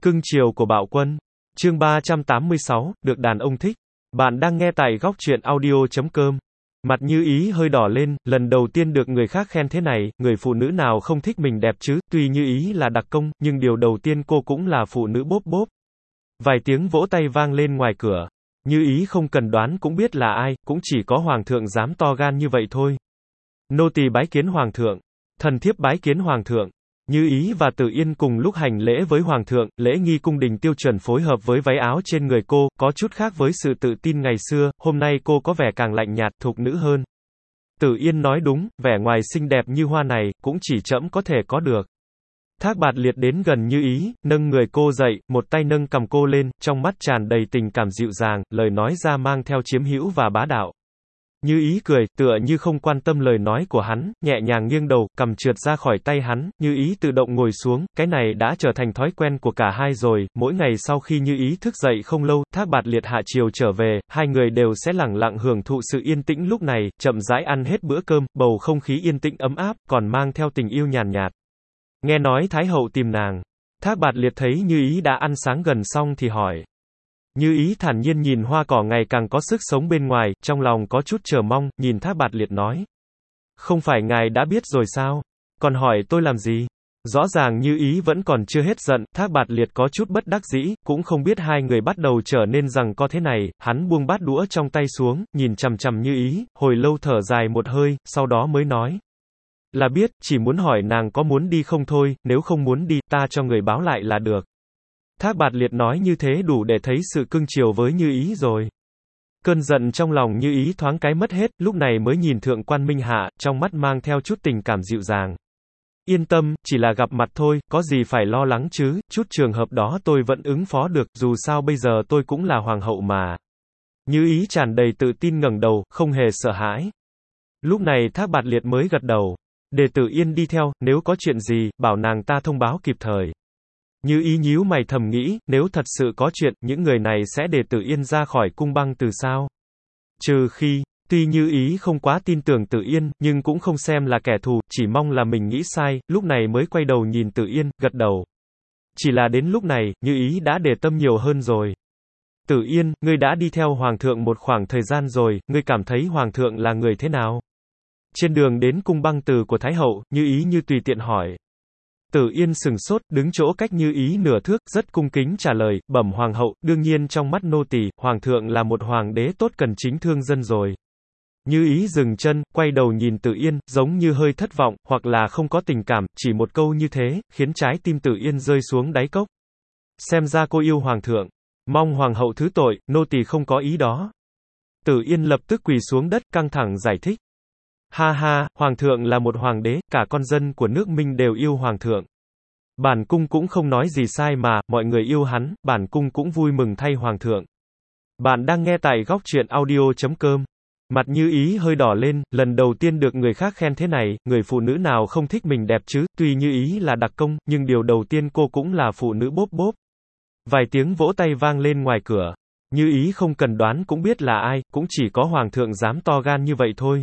Cưng chiều của Bạo Quân. Chương 386, được đàn ông thích. Bạn đang nghe tại góc truyện audio.com. Mặt Như Ý hơi đỏ lên, lần đầu tiên được người khác khen thế này, người phụ nữ nào không thích mình đẹp chứ, tuy Như Ý là đặc công, nhưng điều đầu tiên cô cũng là phụ nữ bốp bốp. Vài tiếng vỗ tay vang lên ngoài cửa. Như Ý không cần đoán cũng biết là ai, cũng chỉ có hoàng thượng dám to gan như vậy thôi. Nô tỳ bái kiến hoàng thượng. Thần thiếp bái kiến hoàng thượng. Như Ý và Tử Yên cùng lúc hành lễ với hoàng thượng, lễ nghi cung đình tiêu chuẩn phối hợp với váy áo trên người cô, có chút khác với sự tự tin ngày xưa, hôm nay cô có vẻ càng lạnh nhạt, thục nữ hơn. Tử Yên nói đúng, vẻ ngoài xinh đẹp như hoa này, cũng chỉ trẫm có thể có được. Thác Bạt Liệt đến gần Như Ý, nâng người cô dậy, một tay nâng cầm cô lên, trong mắt tràn đầy tình cảm dịu dàng, lời nói ra mang theo chiếm hữu và bá đạo. Như Ý cười, tựa như không quan tâm lời nói của hắn, nhẹ nhàng nghiêng đầu, cầm trượt ra khỏi tay hắn, Như Ý tự động ngồi xuống, cái này đã trở thành thói quen của cả hai rồi, mỗi ngày sau khi Như Ý thức dậy không lâu, Thác Bạt Liệt hạ chiều trở về, hai người đều sẽ lẳng lặng hưởng thụ sự yên tĩnh lúc này, chậm rãi ăn hết bữa cơm, bầu không khí yên tĩnh ấm áp, còn mang theo tình yêu nhàn nhạt. Nghe nói Thái hậu tìm nàng. Thác Bạt Liệt thấy Như Ý đã ăn sáng gần xong thì hỏi. Như Ý thản nhiên nhìn hoa cỏ ngày càng có sức sống bên ngoài, trong lòng có chút chờ mong, nhìn Thác Bạt Liệt nói. Không phải ngài đã biết rồi sao? Còn hỏi tôi làm gì? Rõ ràng Như Ý vẫn còn chưa hết giận, Thác Bạt Liệt có chút bất đắc dĩ, cũng không biết hai người bắt đầu trở nên rằng co thế này, hắn buông bát đũa trong tay xuống, nhìn chằm chằm Như Ý, hồi lâu thở dài một hơi, sau đó mới nói. Là biết, chỉ muốn hỏi nàng có muốn đi không thôi, nếu không muốn đi, ta cho người báo lại là được. Thác Bạt Liệt nói như thế đủ để thấy sự cưng chiều với Như Ý rồi. Cơn giận trong lòng Như Ý thoáng cái mất hết, lúc này mới nhìn Thượng quan Minh Hạ, trong mắt mang theo chút tình cảm dịu dàng. Yên tâm, chỉ là gặp mặt thôi, có gì phải lo lắng chứ, chút trường hợp đó tôi vẫn ứng phó được, dù sao bây giờ tôi cũng là hoàng hậu mà. Như Ý tràn đầy tự tin ngẩng đầu, không hề sợ hãi. Lúc này Thác Bạt Liệt mới gật đầu. Để Tử Yên đi theo, nếu có chuyện gì, bảo nàng ta thông báo kịp thời. Như Ý nhíu mày thầm nghĩ, nếu thật sự có chuyện, những người này sẽ để Tử Yên ra khỏi cung băng từ sao? Trừ khi, tuy Như Ý không quá tin tưởng Tử Yên, nhưng cũng không xem là kẻ thù, chỉ mong là mình nghĩ sai, lúc này mới quay đầu nhìn Tử Yên, gật đầu. Chỉ là đến lúc này, Như Ý đã để tâm nhiều hơn rồi. Tử Yên, ngươi đã đi theo Hoàng thượng một khoảng thời gian rồi, ngươi cảm thấy Hoàng thượng là người thế nào? Trên đường đến cung băng từ của Thái hậu, Như Ý như tùy tiện hỏi. Tử Yên sừng sốt, đứng chỗ cách Như Ý nửa thước, rất cung kính trả lời, bẩm hoàng hậu, đương nhiên trong mắt nô tỳ, hoàng thượng là một hoàng đế tốt cần chính thương dân rồi. Như Ý dừng chân, quay đầu nhìn Tử Yên, giống như hơi thất vọng, hoặc là không có tình cảm, chỉ một câu như thế, khiến trái tim Tử Yên rơi xuống đáy cốc. Xem ra cô yêu hoàng thượng. Mong hoàng hậu thứ tội, nô tỳ không có ý đó. Tử Yên lập tức quỳ xuống đất, căng thẳng giải thích. Ha ha, hoàng thượng là một hoàng đế, cả con dân của nước Minh đều yêu hoàng thượng. Bản cung cũng không nói gì sai mà, mọi người yêu hắn, bản cung cũng vui mừng thay hoàng thượng. Bạn đang nghe tại góc truyện audio.com. Mặt Như Ý hơi đỏ lên, lần đầu tiên được người khác khen thế này, người phụ nữ nào không thích mình đẹp chứ, tuy Như Ý là đặc công, nhưng điều đầu tiên cô cũng là phụ nữ bốp bốp. Vài tiếng vỗ tay vang lên ngoài cửa. Như Ý không cần đoán cũng biết là ai, cũng chỉ có hoàng thượng dám to gan như vậy thôi.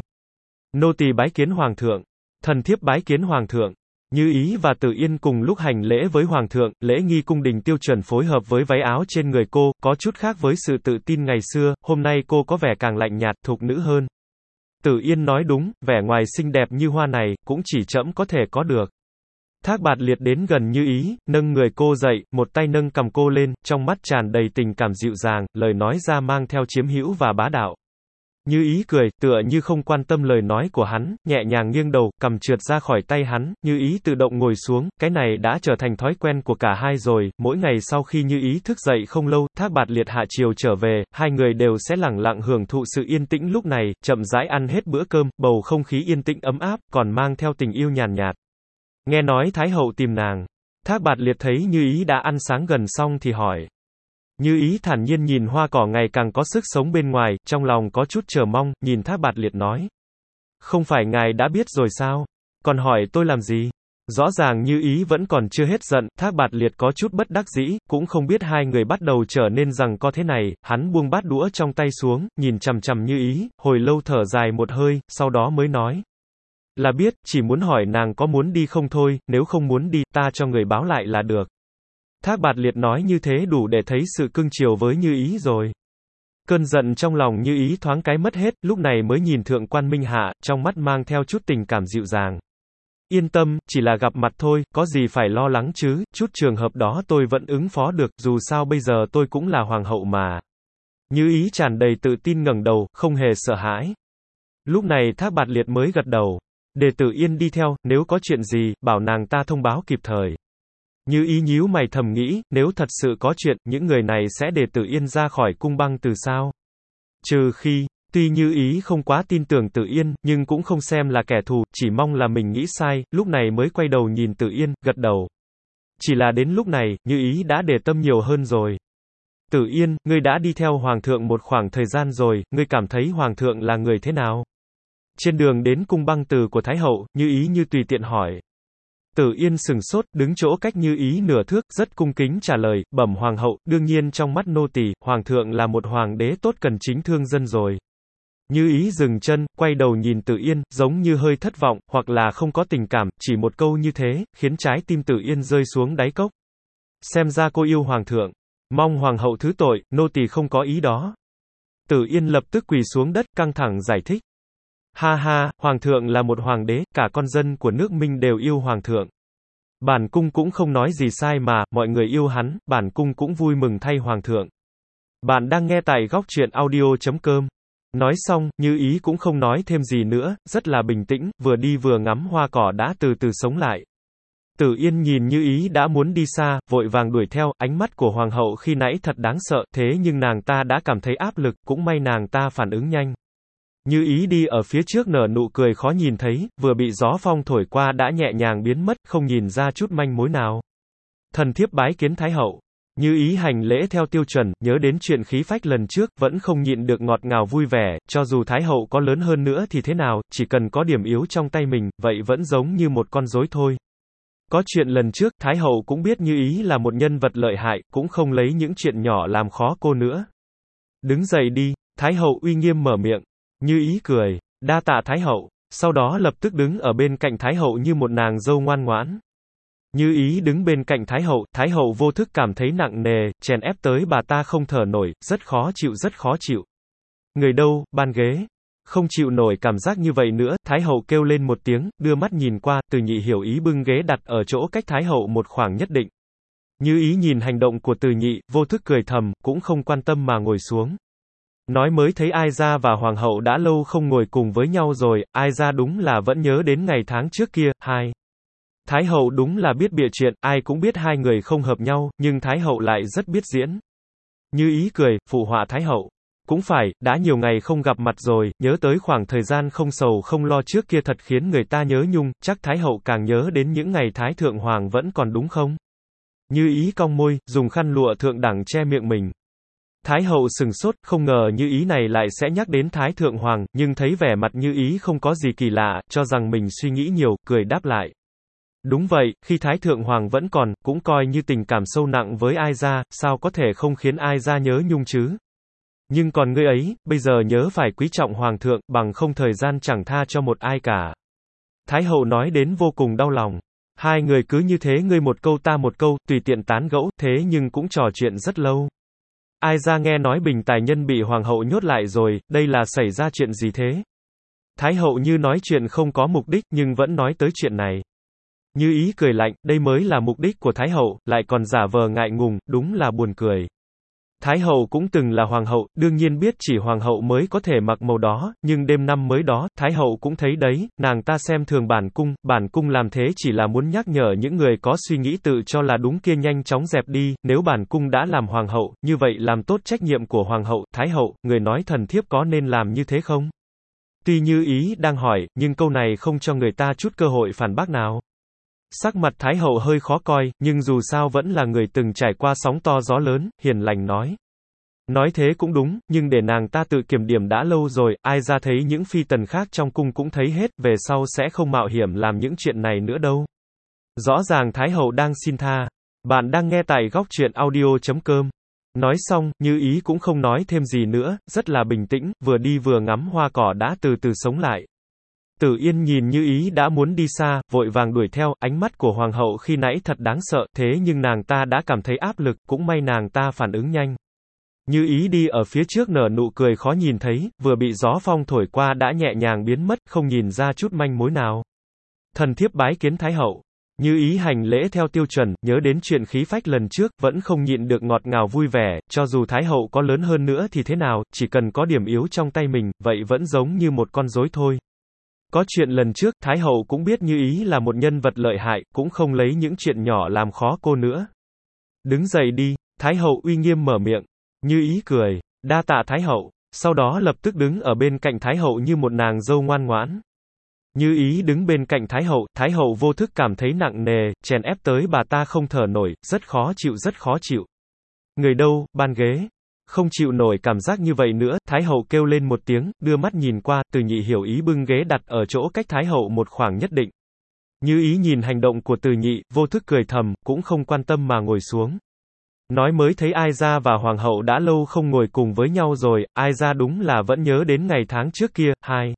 Nô tỳ bái kiến hoàng thượng. Thần thiếp bái kiến hoàng thượng. Như Ý và Tử Yên cùng lúc hành lễ với hoàng thượng, lễ nghi cung đình tiêu chuẩn phối hợp với váy áo trên người cô, có chút khác với sự tự tin ngày xưa, hôm nay cô có vẻ càng lạnh nhạt, thục nữ hơn. Tử Yên nói đúng, vẻ ngoài xinh đẹp như hoa này, cũng chỉ trẫm có thể có được. Thác Bạt Liệt đến gần Như Ý, nâng người cô dậy, một tay nâng cầm cô lên, trong mắt tràn đầy tình cảm dịu dàng, lời nói ra mang theo chiếm hữu và bá đạo. Như Ý cười, tựa như không quan tâm lời nói của hắn, nhẹ nhàng nghiêng đầu, cầm trượt ra khỏi tay hắn, Như Ý tự động ngồi xuống, cái này đã trở thành thói quen của cả hai rồi, mỗi ngày sau khi Như Ý thức dậy không lâu, Thác Bạt Liệt hạ chiều trở về, hai người đều sẽ lẳng lặng hưởng thụ sự yên tĩnh lúc này, chậm rãi ăn hết bữa cơm, bầu không khí yên tĩnh ấm áp, còn mang theo tình yêu nhàn nhạt. Nghe nói Thái hậu tìm nàng. Thác Bạt Liệt thấy Như Ý đã ăn sáng gần xong thì hỏi. Như Ý thản nhiên nhìn hoa cỏ ngày càng có sức sống bên ngoài, trong lòng có chút chờ mong, nhìn Thác Bạt Liệt nói. Không phải ngài đã biết rồi sao? Còn hỏi tôi làm gì? Rõ ràng Như Ý vẫn còn chưa hết giận, Thác Bạt Liệt có chút bất đắc dĩ, cũng không biết hai người bắt đầu trở nên rằng co thế này, hắn buông bát đũa trong tay xuống, nhìn chằm chằm Như Ý, hồi lâu thở dài một hơi, sau đó mới nói. Là biết, chỉ muốn hỏi nàng có muốn đi không thôi, nếu không muốn đi, ta cho người báo lại là được. Thác Bạt Liệt nói như thế đủ để thấy sự cưng chiều với Như Ý rồi. Cơn giận trong lòng Như Ý thoáng cái mất hết, lúc này mới nhìn Thượng quan Minh Hạ, trong mắt mang theo chút tình cảm dịu dàng. Yên tâm, chỉ là gặp mặt thôi, có gì phải lo lắng chứ, chút trường hợp đó tôi vẫn ứng phó được, dù sao bây giờ tôi cũng là hoàng hậu mà. Như Ý tràn đầy tự tin ngẩng đầu, không hề sợ hãi. Lúc này Thác Bạt Liệt mới gật đầu. Để Tử Yên đi theo, nếu có chuyện gì, bảo nàng ta thông báo kịp thời. Như Ý nhíu mày thầm nghĩ, nếu thật sự có chuyện, những người này sẽ để Tử Yên ra khỏi cung băng từ sao? Trừ khi, tuy Như Ý không quá tin tưởng Tử Yên, nhưng cũng không xem là kẻ thù, chỉ mong là mình nghĩ sai, lúc này mới quay đầu nhìn Tử Yên, gật đầu. Chỉ là đến lúc này, Như Ý đã để tâm nhiều hơn rồi. Tử Yên, ngươi đã đi theo Hoàng thượng một khoảng thời gian rồi, ngươi cảm thấy Hoàng thượng là người thế nào? Trên đường đến cung băng từ của Thái hậu, Như Ý như tùy tiện hỏi. Tử Yên sừng sốt, đứng chỗ cách Như Ý nửa thước, rất cung kính trả lời, bẩm hoàng hậu, đương nhiên trong mắt nô tỳ, hoàng thượng là một hoàng đế tốt cần chính thương dân rồi. Như Ý dừng chân, quay đầu nhìn Tử Yên, giống như hơi thất vọng, hoặc là không có tình cảm, chỉ một câu như thế, khiến trái tim Tử Yên rơi xuống đáy cốc. Xem ra cô yêu hoàng thượng. Mong hoàng hậu thứ tội, nô tỳ không có ý đó. Tử Yên lập tức quỳ xuống đất, căng thẳng giải thích. Ha ha, hoàng thượng là một hoàng đế, cả con dân của nước Minh đều yêu hoàng thượng. Bản cung cũng không nói gì sai mà, mọi người yêu hắn, bản cung cũng vui mừng thay hoàng thượng. Bạn đang nghe tại góc truyện audio.com. Nói xong, Như Ý cũng không nói thêm gì nữa, rất là bình tĩnh, vừa đi vừa ngắm hoa cỏ đã từ từ sống lại. Tử Yên nhìn Như Ý đã muốn đi xa, vội vàng đuổi theo, ánh mắt của hoàng hậu khi nãy thật đáng sợ, thế nhưng nàng ta đã cảm thấy áp lực, cũng may nàng ta phản ứng nhanh. Như Ý đi ở phía trước nở nụ cười khó nhìn thấy, vừa bị gió phong thổi qua đã nhẹ nhàng biến mất, không nhìn ra chút manh mối nào. Thần thiếp bái kiến Thái hậu. Như Ý hành lễ theo tiêu chuẩn, nhớ đến chuyện khí phách lần trước, vẫn không nhịn được ngọt ngào vui vẻ, cho dù Thái hậu có lớn hơn nữa thì thế nào, chỉ cần có điểm yếu trong tay mình, vậy vẫn giống như một con rối thôi. Có chuyện lần trước, Thái hậu cũng biết Như Ý là một nhân vật lợi hại, cũng không lấy những chuyện nhỏ làm khó cô nữa. Đứng dậy đi, Thái hậu uy nghiêm mở miệng. Như Ý cười, đa tạ Thái hậu, sau đó lập tức đứng ở bên cạnh Thái hậu như một nàng dâu ngoan ngoãn. Như Ý đứng bên cạnh Thái hậu vô thức cảm thấy nặng nề, chèn ép tới bà ta không thở nổi, rất khó chịu. Người đâu, ban ghế. Không chịu nổi cảm giác như vậy nữa, Thái hậu kêu lên một tiếng, đưa mắt nhìn qua, Từ Nhị hiểu ý bưng ghế đặt ở chỗ cách Thái hậu một khoảng nhất định. Như Ý nhìn hành động của Từ Nhị, vô thức cười thầm, cũng không quan tâm mà ngồi xuống. Nói mới thấy Ai Gia và Hoàng hậu đã lâu không ngồi cùng với nhau rồi, Ai Gia đúng là vẫn nhớ đến ngày tháng trước kia, Thái hậu đúng là biết bịa chuyện, ai cũng biết hai người không hợp nhau, nhưng Thái hậu lại rất biết diễn. Như Ý cười, phụ họa Thái hậu. Cũng phải, đã nhiều ngày không gặp mặt rồi, nhớ tới khoảng thời gian không sầu không lo trước kia thật khiến người ta nhớ nhung, chắc Thái hậu càng nhớ đến những ngày Thái thượng hoàng vẫn còn đúng không? Như Ý cong môi, dùng khăn lụa thượng đẳng che miệng mình. Thái hậu sừng sốt, không ngờ Như Ý này lại sẽ nhắc đến Thái thượng hoàng, nhưng thấy vẻ mặt Như Ý không có gì kỳ lạ, cho rằng mình suy nghĩ nhiều, cười đáp lại. Đúng vậy, khi Thái thượng hoàng vẫn còn, cũng coi như tình cảm sâu nặng với Ai Gia, sao có thể không khiến Ai Gia nhớ nhung chứ? Nhưng còn ngươi ấy, bây giờ nhớ phải quý trọng hoàng thượng, bằng không thời gian chẳng tha cho một ai cả. Thái hậu nói đến vô cùng đau lòng. Hai người cứ như thế ngươi một câu ta một câu, tùy tiện tán gẫu, thế nhưng cũng trò chuyện rất lâu. Ai Gia nghe nói Bình Tài Nhân bị hoàng hậu nhốt lại rồi, đây là xảy ra chuyện gì thế? Thái hậu như nói chuyện không có mục đích nhưng vẫn nói tới chuyện này. Như Ý cười lạnh, đây mới là mục đích của Thái hậu, lại còn giả vờ ngại ngùng, đúng là buồn cười. Thái hậu cũng từng là hoàng hậu, đương nhiên biết chỉ hoàng hậu mới có thể mặc màu đó, nhưng đêm năm mới đó, Thái hậu cũng thấy đấy, nàng ta xem thường bản cung làm thế chỉ là muốn nhắc nhở những người có suy nghĩ tự cho là đúng kia nhanh chóng dẹp đi, nếu bản cung đã làm hoàng hậu, như vậy làm tốt trách nhiệm của hoàng hậu, Thái hậu, người nói thần thiếp có nên làm như thế không? Tuy Như Ý đang hỏi, nhưng câu này không cho người ta chút cơ hội phản bác nào. Sắc mặt Thái hậu hơi khó coi, nhưng dù sao vẫn là người từng trải qua sóng to gió lớn, hiền lành nói. Nói thế cũng đúng, nhưng để nàng ta tự kiểm điểm đã lâu rồi, Ai Gia thấy những phi tần khác trong cung cũng thấy hết, về sau sẽ không mạo hiểm làm những chuyện này nữa đâu. Rõ ràng Thái hậu đang xin tha. Bạn đang nghe tại góc truyện audio.com. Nói xong, Như Ý cũng không nói thêm gì nữa, rất là bình tĩnh, vừa đi vừa ngắm hoa cỏ đã từ từ sống lại. Tử Yên nhìn Như Ý đã muốn đi xa, vội vàng đuổi theo, ánh mắt của hoàng hậu khi nãy thật đáng sợ, thế nhưng nàng ta đã cảm thấy áp lực, cũng may nàng ta phản ứng nhanh. Như Ý đi ở phía trước nở nụ cười khó nhìn thấy, vừa bị gió phong thổi qua đã nhẹ nhàng biến mất, không nhìn ra chút manh mối nào. Thần thiếp bái kiến Thái hậu. Như Ý hành lễ theo tiêu chuẩn, nhớ đến chuyện khí phách lần trước, vẫn không nhịn được ngọt ngào vui vẻ, cho dù Thái hậu có lớn hơn nữa thì thế nào, chỉ cần có điểm yếu trong tay mình, vậy vẫn giống như một con rối thôi. Có chuyện lần trước, Thái hậu cũng biết Như Ý là một nhân vật lợi hại, cũng không lấy những chuyện nhỏ làm khó cô nữa. Đứng dậy đi, Thái hậu uy nghiêm mở miệng. Như Ý cười, đa tạ Thái hậu, sau đó lập tức đứng ở bên cạnh Thái hậu như một nàng dâu ngoan ngoãn. Như Ý đứng bên cạnh Thái hậu vô thức cảm thấy nặng nề, chèn ép tới bà ta không thở nổi, rất khó chịu. Người đâu, ban ghế. Không chịu nổi cảm giác như vậy nữa, Thái hậu kêu lên một tiếng, đưa mắt nhìn qua, Từ Nhị hiểu ý bưng ghế đặt ở chỗ cách Thái hậu một khoảng nhất định. Như Ý nhìn hành động của Từ Nhị, vô thức cười thầm, cũng không quan tâm mà ngồi xuống. Nói mới thấy Ai Gia và Hoàng hậu đã lâu không ngồi cùng với nhau rồi, Ai Gia đúng là vẫn nhớ đến ngày tháng trước kia,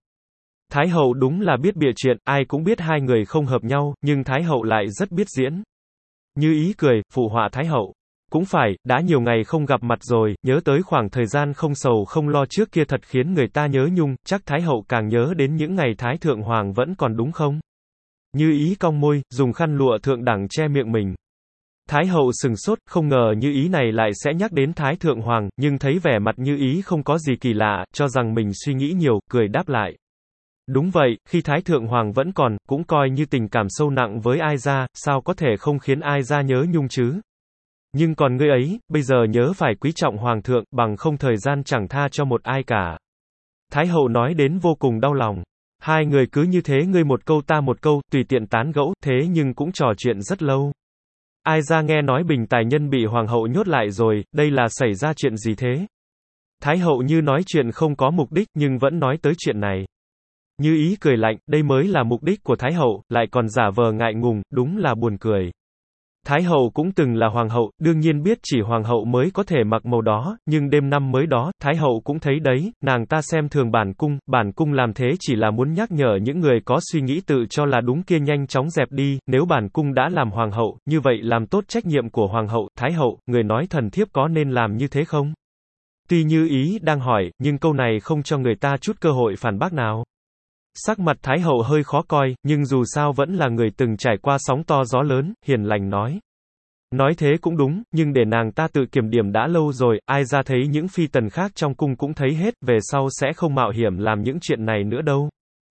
Thái hậu đúng là biết bịa chuyện, ai cũng biết hai người không hợp nhau, nhưng Thái hậu lại rất biết diễn. Như Ý cười, phụ họa Thái hậu. Cũng phải, đã nhiều ngày không gặp mặt rồi, nhớ tới khoảng thời gian không sầu không lo trước kia thật khiến người ta nhớ nhung, chắc Thái hậu càng nhớ đến những ngày Thái thượng hoàng vẫn còn đúng không? Như Ý cong môi, dùng khăn lụa thượng đẳng che miệng mình. Thái hậu sừng sốt, không ngờ Như Ý này lại sẽ nhắc đến Thái thượng hoàng, nhưng thấy vẻ mặt Như Ý không có gì kỳ lạ, cho rằng mình suy nghĩ nhiều, cười đáp lại. Đúng vậy, khi Thái thượng hoàng vẫn còn, cũng coi như tình cảm sâu nặng với Ai Gia, sao có thể không khiến Ai Gia nhớ nhung chứ? Nhưng còn ngươi ấy, bây giờ nhớ phải quý trọng hoàng thượng, bằng không thời gian chẳng tha cho một ai cả. Thái hậu nói đến vô cùng đau lòng. Hai người cứ như thế ngươi một câu ta một câu, tùy tiện tán gẫu, thế nhưng cũng trò chuyện rất lâu. Ai Gia nghe nói Bình Tài Nhân bị hoàng hậu nhốt lại rồi, đây là xảy ra chuyện gì thế? Thái hậu như nói chuyện không có mục đích nhưng vẫn nói tới chuyện này. Như Ý cười lạnh, đây mới là mục đích của Thái hậu, lại còn giả vờ ngại ngùng, đúng là buồn cười. Thái hậu cũng từng là hoàng hậu, đương nhiên biết chỉ hoàng hậu mới có thể mặc màu đó, nhưng đêm năm mới đó, Thái hậu cũng thấy đấy, nàng ta xem thường bản cung làm thế chỉ là muốn nhắc nhở những người có suy nghĩ tự cho là đúng kia nhanh chóng dẹp đi, nếu bản cung đã làm hoàng hậu, như vậy làm tốt trách nhiệm của hoàng hậu, Thái hậu, người nói thần thiếp có nên làm như thế không? Tuy Như Ý đang hỏi, nhưng câu này không cho người ta chút cơ hội phản bác nào. Sắc mặt Thái hậu hơi khó coi, nhưng dù sao vẫn là người từng trải qua sóng to gió lớn, hiền lành nói. Nói thế cũng đúng, nhưng để nàng ta tự kiểm điểm đã lâu rồi, Ai Gia thấy những phi tần khác trong cung cũng thấy hết, về sau sẽ không mạo hiểm làm những chuyện này nữa đâu.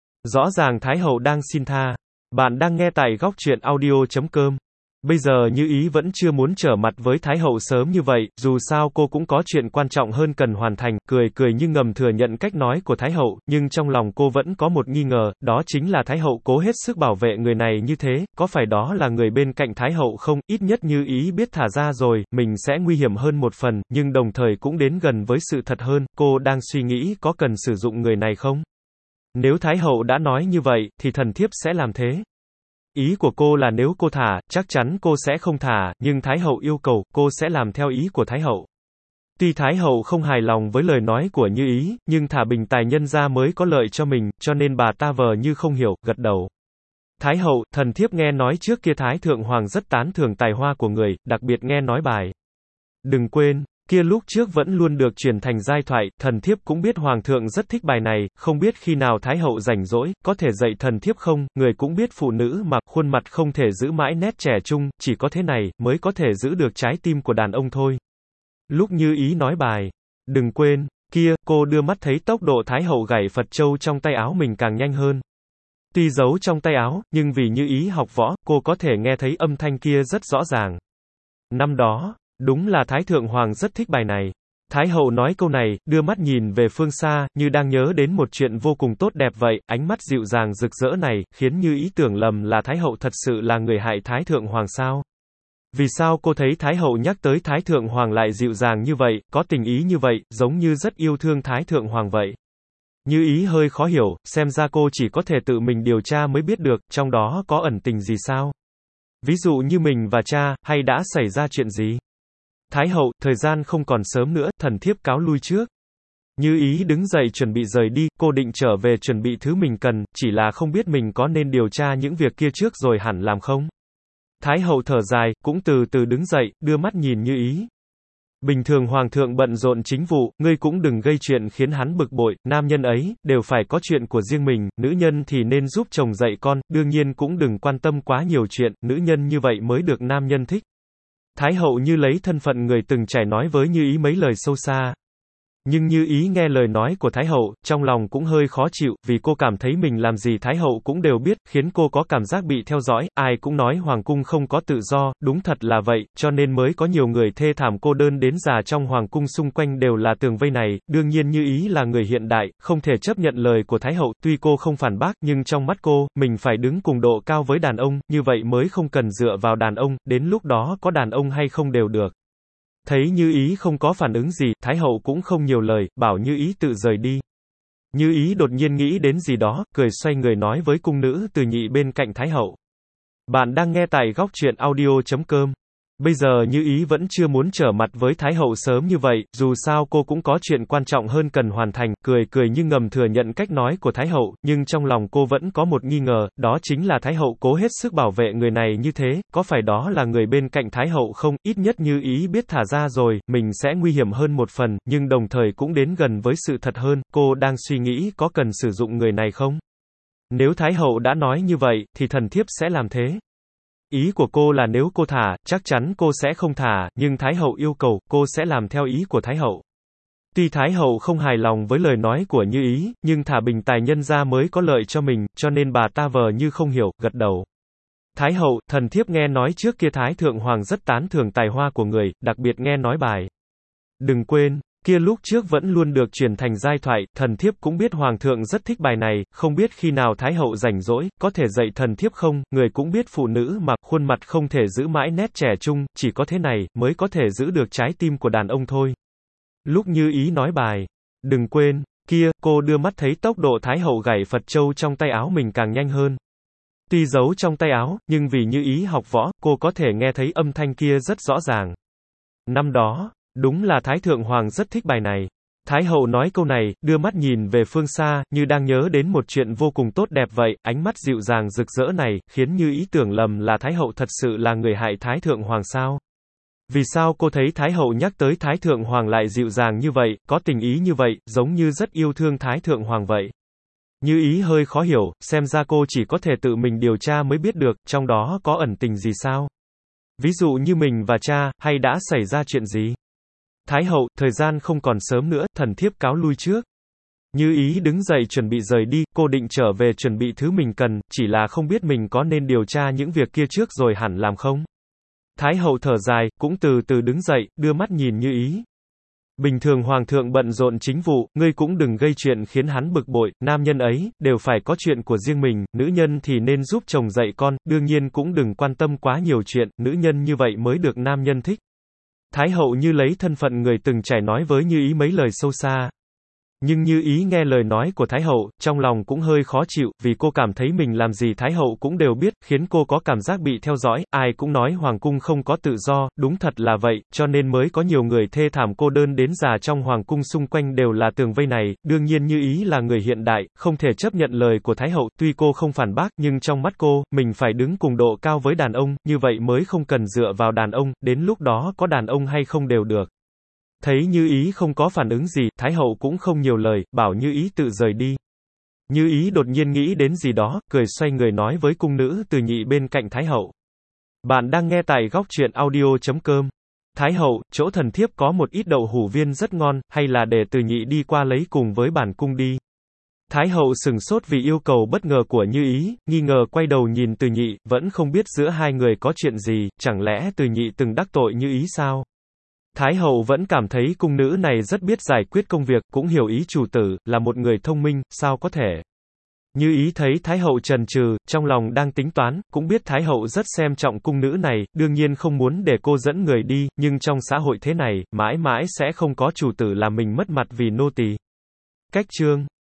Rõ ràng Thái hậu đang xin tha. Bạn đang nghe tại góc truyện audio.com. Bây giờ Như Ý vẫn chưa muốn trở mặt với Thái hậu sớm như vậy, dù sao cô cũng có chuyện quan trọng hơn cần hoàn thành, cười như ngầm thừa nhận cách nói của Thái hậu, nhưng trong lòng cô vẫn có một nghi ngờ, đó chính là Thái hậu cố hết sức bảo vệ người này như thế, có phải đó là người bên cạnh Thái hậu không, ít nhất Như Ý biết thả ra rồi, mình sẽ nguy hiểm hơn một phần, nhưng đồng thời cũng đến gần với sự thật hơn, cô đang suy nghĩ có cần sử dụng người này không? Nếu Thái hậu đã nói như vậy, thì thần thiếp sẽ làm thế. Ý của cô là nếu cô thả, chắc chắn cô sẽ không thả, nhưng Thái hậu yêu cầu, cô sẽ làm theo ý của Thái hậu. Tuy Thái hậu không hài lòng với lời nói của Như Ý, nhưng thả Bình Tài Nhân ra mới có lợi cho mình, cho nên bà ta vờ như không hiểu, gật đầu. Thái hậu, thần thiếp nghe nói trước kia Thái thượng hoàng rất tán thưởng tài hoa của người, đặc biệt nghe nói bài. Đừng quên, kia lúc trước vẫn luôn được truyền thành giai thoại, thần thiếp cũng biết hoàng thượng rất thích bài này, không biết khi nào Thái hậu rảnh rỗi, có thể dạy thần thiếp không, người cũng biết phụ nữ mà, khuôn mặt không thể giữ mãi nét trẻ trung, chỉ có thế này, mới có thể giữ được trái tim của đàn ông thôi. Lúc Như Ý nói bài, đừng quên, kia, cô đưa mắt thấy tốc độ Thái hậu gảy Phật châu trong tay áo mình càng nhanh hơn. Tuy giấu trong tay áo, nhưng vì Như Ý học võ, cô có thể nghe thấy âm thanh kia rất rõ ràng. Năm đó, đúng là Thái thượng hoàng rất thích bài này. Thái hậu nói câu này, đưa mắt nhìn về phương xa, như đang nhớ đến một chuyện vô cùng tốt đẹp vậy, ánh mắt dịu dàng rực rỡ này, khiến Như Ý tưởng lầm là Thái hậu thật sự là người hại Thái thượng hoàng sao? Vì sao cô thấy Thái hậu nhắc tới Thái thượng hoàng lại dịu dàng như vậy, có tình ý như vậy, giống như rất yêu thương Thái thượng hoàng vậy? Như Ý hơi khó hiểu, xem ra cô chỉ có thể tự mình điều tra mới biết được, trong đó có ẩn tình gì sao? Ví dụ như mình và cha, hay đã xảy ra chuyện gì? Thái hậu, thời gian không còn sớm nữa, thần thiếp cáo lui trước. Như ý đứng dậy chuẩn bị rời đi, cô định trở về chuẩn bị thứ mình cần, chỉ là không biết mình có nên điều tra những việc kia trước rồi hẳn làm không? Thái hậu thở dài, cũng từ từ đứng dậy, đưa mắt nhìn Như ý. Bình thường hoàng thượng bận rộn chính vụ, ngươi cũng đừng gây chuyện khiến hắn bực bội, nam nhân ấy, đều phải có chuyện của riêng mình, nữ nhân thì nên giúp chồng dạy con, đương nhiên cũng đừng quan tâm quá nhiều chuyện, nữ nhân như vậy mới được nam nhân thích. Thái hậu như lấy thân phận người từng trải nói với Như ý mấy lời sâu xa. Nhưng Như ý nghe lời nói của Thái hậu, trong lòng cũng hơi khó chịu, vì cô cảm thấy mình làm gì Thái hậu cũng đều biết, khiến cô có cảm giác bị theo dõi, ai cũng nói hoàng cung không có tự do, đúng thật là vậy, cho nên mới có nhiều người thê thảm cô đơn đến già trong hoàng cung xung quanh đều là tường vây này, đương nhiên Như ý là người hiện đại, không thể chấp nhận lời của Thái hậu, tuy cô không phản bác, nhưng trong mắt cô, mình phải đứng cùng độ cao với đàn ông, như vậy mới không cần dựa vào đàn ông, đến lúc đó có đàn ông hay không đều được. Thấy Như ý không có phản ứng gì, Thái hậu cũng không nhiều lời, bảo Như ý tự rời đi. Như ý đột nhiên nghĩ đến gì đó, cười xoay người nói với cung nữ từ nhị bên cạnh Thái hậu. Bạn đang nghe tại góc truyện audio.com. Bây giờ Như ý vẫn chưa muốn trở mặt với Thái hậu sớm như vậy, dù sao cô cũng có chuyện quan trọng hơn cần hoàn thành, cười cười nhưng ngầm thừa nhận cách nói của Thái hậu, nhưng trong lòng cô vẫn có một nghi ngờ, đó chính là Thái hậu cố hết sức bảo vệ người này như thế, có phải đó là người bên cạnh Thái hậu không, ít nhất Như ý biết thả ra rồi, mình sẽ nguy hiểm hơn một phần, nhưng đồng thời cũng đến gần với sự thật hơn, cô đang suy nghĩ có cần sử dụng người này không? Nếu Thái hậu đã nói như vậy, thì thần thiếp sẽ làm thế. Ý của cô là nếu cô thả, chắc chắn cô sẽ không thả, nhưng Thái hậu yêu cầu, cô sẽ làm theo ý của Thái hậu. Tuy Thái hậu không hài lòng với lời nói của Như ý, nhưng thả bình tài nhân ra mới có lợi cho mình, cho nên bà ta vờ như không hiểu, gật đầu. Thái hậu, thần thiếp nghe nói trước kia Thái thượng hoàng rất tán thưởng tài hoa của người, đặc biệt nghe nói bài. Đừng quên, kia lúc trước vẫn luôn được truyền thành giai thoại, thần thiếp cũng biết hoàng thượng rất thích bài này, không biết khi nào Thái hậu rảnh rỗi, có thể dạy thần thiếp không, người cũng biết phụ nữ mà, khuôn mặt không thể giữ mãi nét trẻ trung, chỉ có thế này, mới có thể giữ được trái tim của đàn ông thôi. Lúc Như ý nói bài, đừng quên, kia, cô đưa mắt thấy tốc độ Thái hậu gảy Phật châu trong tay áo mình càng nhanh hơn. Tuy giấu trong tay áo, nhưng vì Như ý học võ, cô có thể nghe thấy âm thanh kia rất rõ ràng. Năm đó, đúng là Thái thượng hoàng rất thích bài này. Thái hậu nói câu này, đưa mắt nhìn về phương xa, như đang nhớ đến một chuyện vô cùng tốt đẹp vậy, ánh mắt dịu dàng rực rỡ này, khiến Như ý tưởng lầm là Thái hậu thật sự là người hại Thái thượng hoàng sao? Vì sao cô thấy Thái hậu nhắc tới Thái thượng hoàng lại dịu dàng như vậy, có tình ý như vậy, giống như rất yêu thương Thái thượng hoàng vậy? Như ý hơi khó hiểu, xem ra cô chỉ có thể tự mình điều tra mới biết được, trong đó có ẩn tình gì sao? Ví dụ như mình và cha, hay đã xảy ra chuyện gì? Thái hậu, thời gian không còn sớm nữa, thần thiếp cáo lui trước. Như ý đứng dậy chuẩn bị rời đi, cô định trở về chuẩn bị thứ mình cần, chỉ là không biết mình có nên điều tra những việc kia trước rồi hẳn làm không? Thái hậu thở dài, cũng từ từ đứng dậy, đưa mắt nhìn Như ý. Bình thường hoàng thượng bận rộn chính vụ, ngươi cũng đừng gây chuyện khiến hắn bực bội, nam nhân ấy, đều phải có chuyện của riêng mình, nữ nhân thì nên giúp chồng dạy con, đương nhiên cũng đừng quan tâm quá nhiều chuyện, nữ nhân như vậy mới được nam nhân thích. Thái hậu như lấy thân phận người từng trải nói với Như ý mấy lời sâu xa. Nhưng Như ý nghe lời nói của Thái hậu, trong lòng cũng hơi khó chịu, vì cô cảm thấy mình làm gì Thái hậu cũng đều biết, khiến cô có cảm giác bị theo dõi, ai cũng nói hoàng cung không có tự do, đúng thật là vậy, cho nên mới có nhiều người thê thảm cô đơn đến già trong hoàng cung xung quanh đều là tường vây này, đương nhiên Như ý là người hiện đại, không thể chấp nhận lời của Thái hậu, tuy cô không phản bác, nhưng trong mắt cô, mình phải đứng cùng độ cao với đàn ông, như vậy mới không cần dựa vào đàn ông, đến lúc đó có đàn ông hay không đều được. Thấy Như ý không có phản ứng gì, Thái hậu cũng không nhiều lời, bảo Như ý tự rời đi. Như ý đột nhiên nghĩ đến gì đó, cười xoay người nói với cung nữ từ nhị bên cạnh Thái hậu. Bạn đang nghe tại góc truyện audio.com. Thái hậu, chỗ thần thiếp có một ít đậu hủ viên rất ngon, hay là để từ nhị đi qua lấy cùng với bản cung đi. Thái hậu sừng sốt vì yêu cầu bất ngờ của Như ý, nghi ngờ quay đầu nhìn từ nhị, vẫn không biết giữa hai người có chuyện gì, chẳng lẽ từ nhị từng đắc tội Như ý sao? Thái hậu vẫn cảm thấy cung nữ này rất biết giải quyết công việc, cũng hiểu ý chủ tử, là một người thông minh, sao có thể. Như ý thấy Thái hậu chần chừ, trong lòng đang tính toán, cũng biết Thái hậu rất xem trọng cung nữ này, đương nhiên không muốn để cô dẫn người đi, nhưng trong xã hội thế này, mãi mãi sẽ không có chủ tử làm mình mất mặt vì nô tỳ. Cách chương